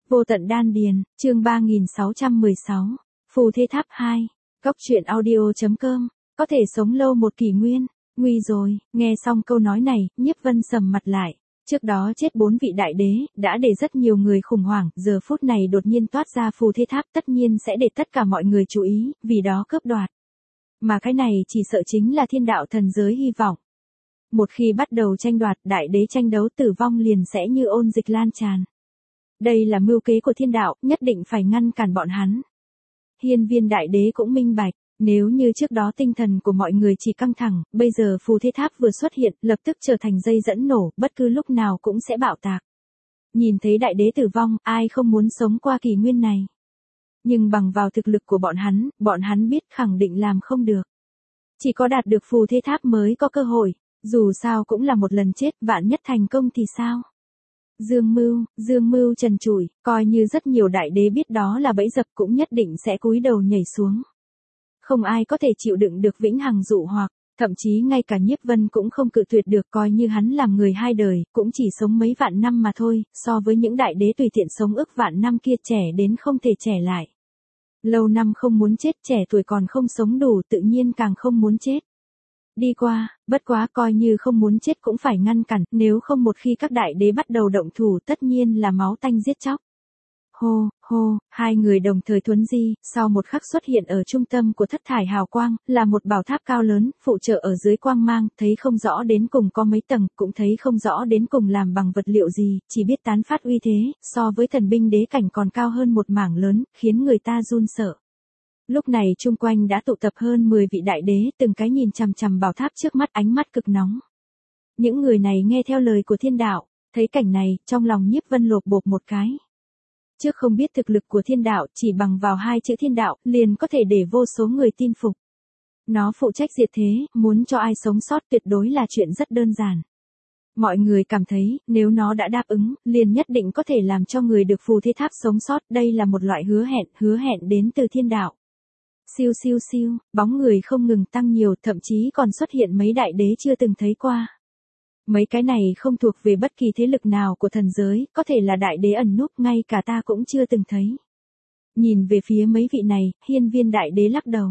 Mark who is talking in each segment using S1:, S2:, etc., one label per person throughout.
S1: Vô tận đan điền, chương 3616, Phù Thế Tháp 2, Cóc truyện audio.com, có thể sống lâu một kỷ nguyên, nguy rồi, nghe xong câu nói này, Nhiếp Vân sầm mặt lại. Trước đó chết 4 vị đại đế, đã để rất nhiều người khủng hoảng, giờ phút này đột nhiên toát ra Phù Thế Tháp tất nhiên sẽ để tất cả mọi người chú ý, vì đó cướp đoạt. Mà cái này chỉ sợ chính là thiên đạo thần giới hy vọng. Một khi bắt đầu tranh đoạt, đại đế tranh đấu tử vong liền sẽ như ôn dịch lan tràn. Đây là mưu kế của thiên đạo, nhất định phải ngăn cản bọn hắn. Hiên Viên đại đế cũng minh bạch, nếu như trước đó tinh thần của mọi người chỉ căng thẳng, bây giờ Phù Thế Tháp vừa xuất hiện, lập tức trở thành dây dẫn nổ, bất cứ lúc nào cũng sẽ bạo tạc. Nhìn thấy đại đế tử vong, ai không muốn sống qua kỷ nguyên này. Nhưng bằng vào thực lực của bọn hắn biết khẳng định làm không được. Chỉ có đạt được Phù Thế Tháp mới có cơ hội, dù sao cũng là một lần chết, vạn nhất thành công thì sao? Dương Mưu trần trụi, coi như rất nhiều đại đế biết đó là bẫy dập cũng nhất định sẽ cúi đầu nhảy xuống. Không ai có thể chịu đựng được vĩnh hằng dụ hoặc, thậm chí ngay cả Nhiếp Vân cũng không cự tuyệt được, coi như hắn làm người hai đời, cũng chỉ sống mấy vạn năm mà thôi, so với những đại đế tùy tiện sống ức vạn năm kia trẻ đến không thể trẻ lại. Lâu năm không muốn chết, trẻ tuổi còn không sống đủ, tự nhiên càng không muốn chết. Đi qua, bất quá coi như không muốn chết cũng phải ngăn cản, nếu không một khi các đại đế bắt đầu động thủ tất nhiên là máu tanh giết chóc. Hô, hai người đồng thời thuấn di, sau một khắc xuất hiện ở trung tâm của thất thải hào quang, là một bảo tháp cao lớn, phụ trợ ở dưới quang mang, thấy không rõ đến cùng có mấy tầng, cũng thấy không rõ đến cùng làm bằng vật liệu gì, chỉ biết tán phát uy thế, so với thần binh đế cảnh còn cao hơn một mảng lớn, khiến người ta run sợ. Lúc này chung quanh đã tụ tập hơn 10 vị đại đế, từng cái nhìn chằm chằm bảo tháp trước mắt, ánh mắt cực nóng. Những người này nghe theo lời của thiên đạo, thấy cảnh này, trong lòng Nhiếp Vân lột bột một cái. Trước không biết thực lực của thiên đạo, chỉ bằng vào hai chữ thiên đạo, liền có thể để vô số người tin phục. Nó phụ trách diệt thế, muốn cho ai sống sót tuyệt đối là chuyện rất đơn giản. Mọi người cảm thấy, nếu nó đã đáp ứng, liền nhất định có thể làm cho người được Phù Thế Tháp sống sót, đây là một loại hứa hẹn đến từ thiên đạo. Siêu, bóng người không ngừng tăng nhiều, thậm chí còn xuất hiện mấy đại đế chưa từng thấy qua. Mấy cái này không thuộc về bất kỳ thế lực nào của thần giới, có thể là đại đế ẩn núp, ngay cả ta cũng chưa từng thấy. Nhìn về phía mấy vị này, Hiên Viên đại đế lắc đầu.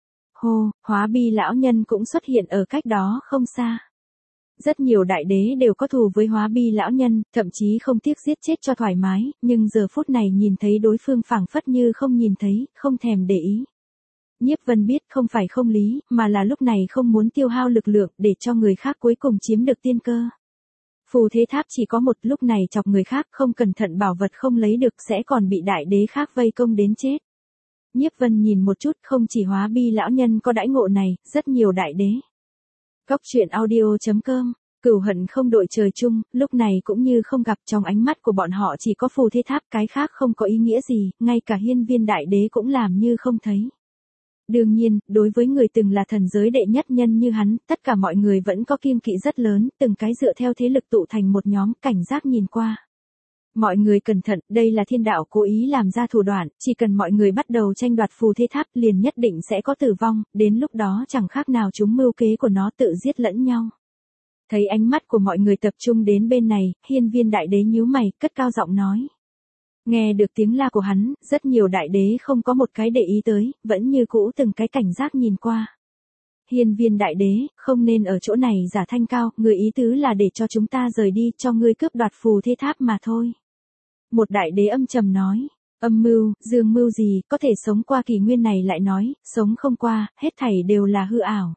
S1: Hóa Bi lão nhân cũng xuất hiện ở cách đó không xa. Rất nhiều đại đế đều có thù với Hóa Bi lão nhân, thậm chí không tiếc giết chết cho thoải mái, nhưng giờ phút này nhìn thấy đối phương phảng phất như không nhìn thấy, không thèm để ý. Nhiếp Vân biết không phải không lý, mà là lúc này không muốn tiêu hao lực lượng để cho người khác cuối cùng chiếm được tiên cơ. Phù Thế Tháp chỉ có một, lúc này chọc người khác không cẩn thận bảo vật không lấy được sẽ còn bị đại đế khác vây công đến chết. Nhiếp Vân nhìn một chút, không chỉ Hóa Bi lão nhân có đãi ngộ này, rất nhiều đại đế. Cóc truyện audio.com, cửu hận không đội trời chung, lúc này cũng như không gặp, trong ánh mắt của bọn họ chỉ có Phù Thế Tháp, cái khác không có ý nghĩa gì, ngay cả Hiên Viên đại đế cũng làm như không thấy. Đương nhiên, đối với người từng là thần giới đệ nhất nhân như hắn, tất cả mọi người vẫn có kiêng kỵ rất lớn, từng cái dựa theo thế lực tụ thành một nhóm, cảnh giác nhìn qua. Mọi người cẩn thận, đây là thiên đạo cố ý làm ra thủ đoạn, chỉ cần mọi người bắt đầu tranh đoạt Phù Thế Tháp liền nhất định sẽ có tử vong, đến lúc đó chẳng khác nào chúng mưu kế của nó tự giết lẫn nhau. Thấy ánh mắt của mọi người tập trung đến bên này, Hiên Viên đại đế nhíu mày, cất cao giọng nói. Nghe được tiếng la của hắn, rất nhiều đại đế không có một cái để ý tới, vẫn như cũ từng cái cảnh giác nhìn qua. Hiên Viên đại đế, không nên ở chỗ này giả thanh cao, người ý tứ là để cho chúng ta rời đi, cho ngươi cướp đoạt Phù Thế Tháp mà thôi. Một đại đế âm trầm nói, âm mưu, dương mưu gì, có thể sống qua kỷ nguyên này lại nói, sống không qua, hết thảy đều là hư ảo.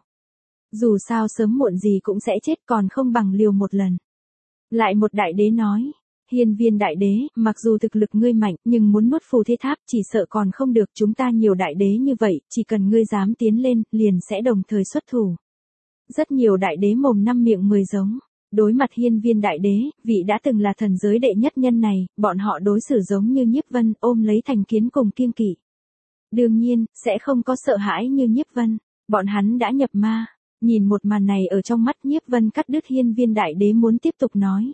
S1: Dù sao sớm muộn gì cũng sẽ chết, còn không bằng liều một lần. Lại một đại đế nói. Hiên Viên đại đế, mặc dù thực lực ngươi mạnh, nhưng muốn nuốt Phù Thế Tháp chỉ sợ còn không được, chúng ta nhiều đại đế như vậy, chỉ cần ngươi dám tiến lên, liền sẽ đồng thời xuất thủ. Rất nhiều đại đế mồm năm miệng 10 giống. Đối mặt Hiên Viên đại đế, vị đã từng là thần giới đệ nhất nhân này, bọn họ đối xử giống như Nhiếp Vân, ôm lấy thành kiến cùng kiêng kỵ. Đương nhiên, sẽ không có sợ hãi như Nhiếp Vân, bọn hắn đã nhập ma. Nhìn một màn này ở trong mắt Nhiếp Vân cắt đứt Hiên Viên đại đế muốn tiếp tục nói.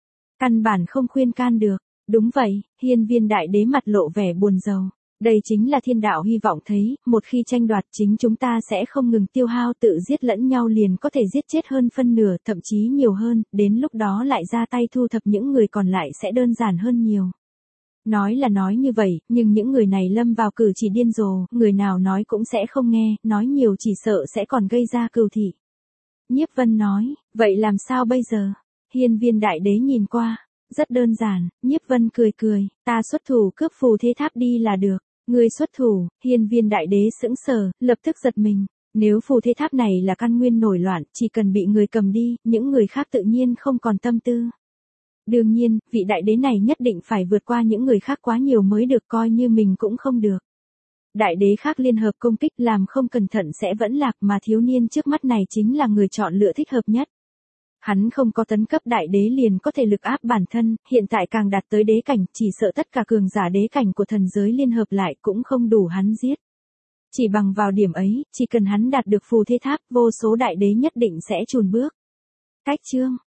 S1: Căn bản không khuyên can được. Đúng vậy, Hiên Viên đại đế mặt lộ vẻ buồn rầu. Đây chính là thiên đạo hy vọng thấy, một khi tranh đoạt chính chúng ta sẽ không ngừng tiêu hao, tự giết lẫn nhau liền có thể giết chết hơn phân nửa, thậm chí nhiều hơn, đến lúc đó lại ra tay thu thập những người còn lại sẽ đơn giản hơn nhiều. Nói là nói như vậy, nhưng những người này lâm vào cử chỉ điên rồ, người nào nói cũng sẽ không nghe, nói nhiều chỉ sợ sẽ còn gây ra cừu thị. Nhiếp Vân nói, vậy làm sao bây giờ? Hiên Viên Đại Đế nhìn qua, rất đơn giản, Nhiếp Vân cười cười, ta xuất thủ cướp phù thế tháp đi là được. Người xuất thủ, Hiên Viên Đại Đế sững sờ, lập tức giật mình. Nếu phù thế tháp này là căn nguyên nổi loạn, chỉ cần bị người cầm đi, những người khác tự nhiên không còn tâm tư. Đương nhiên, vị đại đế này nhất định phải vượt qua những người khác quá nhiều mới được, coi như mình cũng không được. Đại đế khác liên hợp công kích làm không cẩn thận sẽ vẫn lạc, mà thiếu niên trước mắt này chính là người chọn lựa thích hợp nhất. Hắn không có tấn cấp đại đế liền có thể lực áp bản thân, hiện tại càng đạt tới đế cảnh, chỉ sợ tất cả cường giả đế cảnh của thần giới liên hợp lại cũng không đủ hắn giết. Chỉ bằng vào điểm ấy, chỉ cần hắn đạt được phù thế tháp, vô số đại đế nhất định sẽ chùn bước. Cách chương